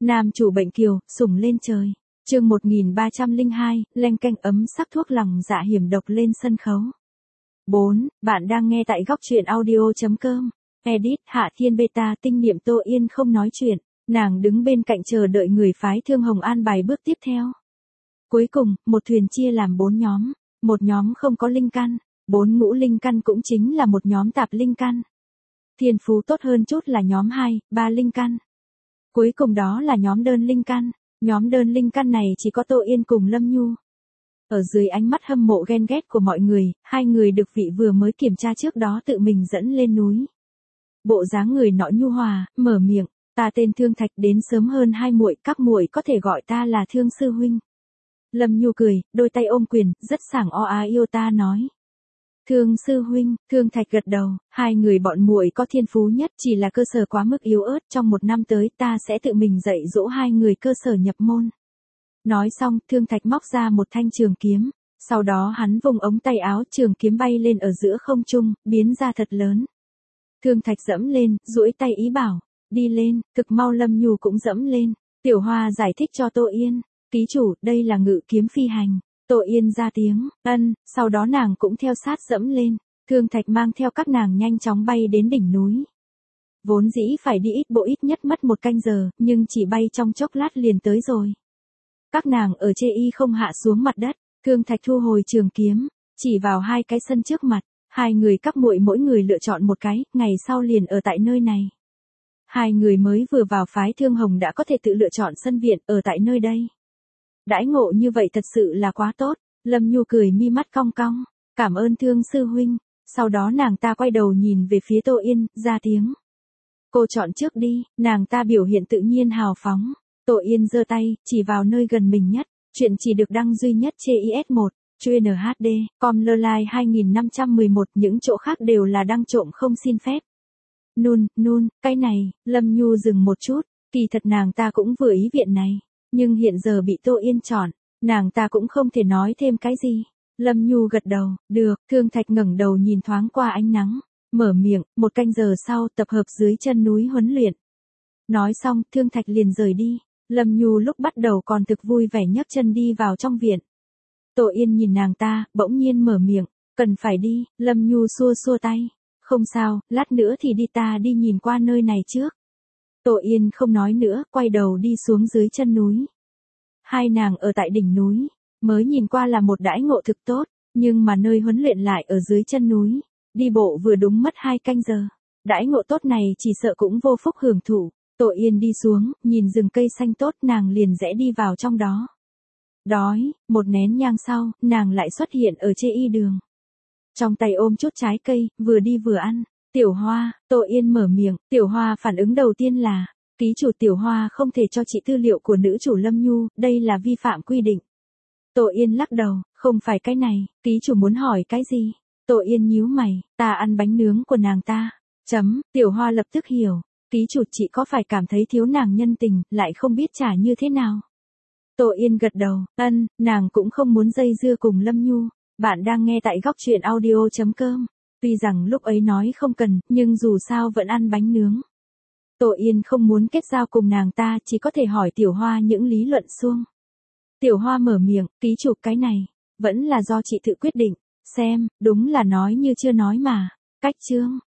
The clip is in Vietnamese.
Nam chủ bệnh kiều, sủng lên trời. Chương 1302, leng keng ấm sắc thuốc lòng dạ hiểm độc lên sân khấu. 4. Bạn đang nghe tại góc truyện audio.com. Edit Hạ Thiên Beta. Tinh niệm Tô Yên không nói chuyện, nàng đứng bên cạnh chờ đợi người phái Thương Hồng an bài bước tiếp theo. Cuối cùng, một thuyền chia làm 4 nhóm, một nhóm không có linh căn, 4 ngũ linh căn cũng chính là một nhóm tạp linh căn. Thiên phú tốt hơn chút là nhóm 2, 3 linh căn. Cuối cùng đó là nhóm đơn linh căn. Nhóm đơn linh căn này chỉ có Tô Yên cùng Lâm Nhu. Ở dưới ánh mắt hâm mộ ghen ghét của mọi người, hai người được vị vừa mới kiểm tra trước đó tự mình dẫn lên núi. Bộ dáng người nọ nhu hòa, mở miệng, ta tên Thương Thạch, đến sớm hơn hai muội, các muội có thể gọi ta là Thương sư huynh. Lâm Nhu cười, đôi tay ôm quyền, rất sảng yêu ta nói. Thương sư huynh. Thương Thạch gật đầu, hai người bọn muội có thiên phú nhất, chỉ là cơ sở quá mức yếu ớt, trong 1 năm tới ta sẽ tự mình dạy dỗ hai người cơ sở nhập môn. Nói xong, Thương Thạch móc ra một thanh trường kiếm, sau đó hắn vùng ống tay áo, trường kiếm bay lên ở giữa không trung, biến ra thật lớn. Thương Thạch dẫm lên, duỗi tay ý bảo, đi lên, cực mau Lâm Nhu cũng dẫm lên. Tiểu Hoa giải thích cho Tô Yên, ký chủ, đây là ngự kiếm phi hành. Tô Yên ra tiếng, ân, sau đó nàng cũng theo sát dẫm lên. Thương Thạch mang theo các nàng nhanh chóng bay đến đỉnh núi. Vốn dĩ phải đi ít bộ ít nhất mất 1 canh giờ, nhưng chỉ bay trong chốc lát liền tới rồi. Các nàng ở chê y không hạ xuống mặt đất, Thương Thạch thu hồi trường kiếm, chỉ vào 2 cái sân trước mặt, hai người các muội mỗi người lựa chọn một cái, ngày sau liền ở tại nơi này. Hai người mới vừa vào phái Thương Hồng đã có thể tự lựa chọn sân viện ở tại nơi đây. Đãi ngộ như vậy thật sự là quá tốt. Lâm Nhu cười mi mắt cong cong, cảm ơn Thương sư huynh. Sau đó nàng ta quay đầu nhìn về phía Tô Yên, ra tiếng. Cô chọn trước đi. Nàng ta biểu hiện tự nhiên hào phóng. Tô Yên giơ tay, chỉ vào nơi gần mình nhất. Chuyện chỉ được đăng duy nhất trên IS1, chuyên HD, com Lolai 2511, những chỗ khác đều là đăng trộm không xin phép. Nun, cái này, Lâm Nhu dừng một chút, kỳ thật nàng ta cũng vừa ý viện này. Nhưng hiện giờ bị Tô Yên chọn, nàng ta cũng không thể nói thêm cái gì. Lâm Nhu gật đầu, được. Thương Thạch ngẩng đầu nhìn thoáng qua ánh nắng, mở miệng, 1 canh giờ sau tập hợp dưới chân núi huấn luyện. Nói xong, Thương Thạch liền rời đi. Lâm Nhu lúc bắt đầu còn thực vui vẻ nhấc chân đi vào trong viện. Tô Yên nhìn nàng ta, bỗng nhiên mở miệng, cần phải đi. Lâm Nhu xua xua tay, không sao, lát nữa thì đi, ta đi nhìn qua nơi này trước. Tô Yên không nói nữa, quay đầu đi xuống dưới chân núi. Hai nàng ở tại đỉnh núi, mới nhìn qua là một đãi ngộ thực tốt, nhưng mà nơi huấn luyện lại ở dưới chân núi, đi bộ vừa đúng mất 2 canh giờ. Đãi ngộ tốt này chỉ sợ cũng vô phúc hưởng thụ. Tô Yên đi xuống, nhìn rừng cây xanh tốt, nàng liền rẽ đi vào trong đó. Đói, 1 nén nhang sau, nàng lại xuất hiện ở chê y đường. Trong tay ôm chút trái cây, vừa đi vừa ăn. Tiểu Hoa. Tô Yên mở miệng. Tiểu Hoa phản ứng đầu tiên là, ký chủ, Tiểu Hoa không thể cho chị tư liệu của nữ chủ Lâm Nhu, đây là vi phạm quy định. Tô Yên lắc đầu, không phải cái này, ký chủ muốn hỏi cái gì? Tô Yên nhíu mày, ta ăn bánh nướng của nàng ta. Tiểu Hoa lập tức hiểu, ký chủ, chị có phải cảm thấy thiếu nàng nhân tình, lại không biết trả như thế nào? Tô Yên gật đầu, ân, nàng cũng không muốn dây dưa cùng Lâm Nhu. Bạn đang nghe tại góc truyện audio.com. Tuy rằng lúc ấy nói không cần, nhưng dù sao vẫn ăn bánh nướng. Tô Yên không muốn kết giao cùng nàng ta, chỉ có thể hỏi Tiểu Hoa những lý luận suông. Tiểu Hoa mở miệng, ký chủ, cái này, vẫn là do chị tự quyết định, xem, đúng là nói như chưa nói mà. Cách chương,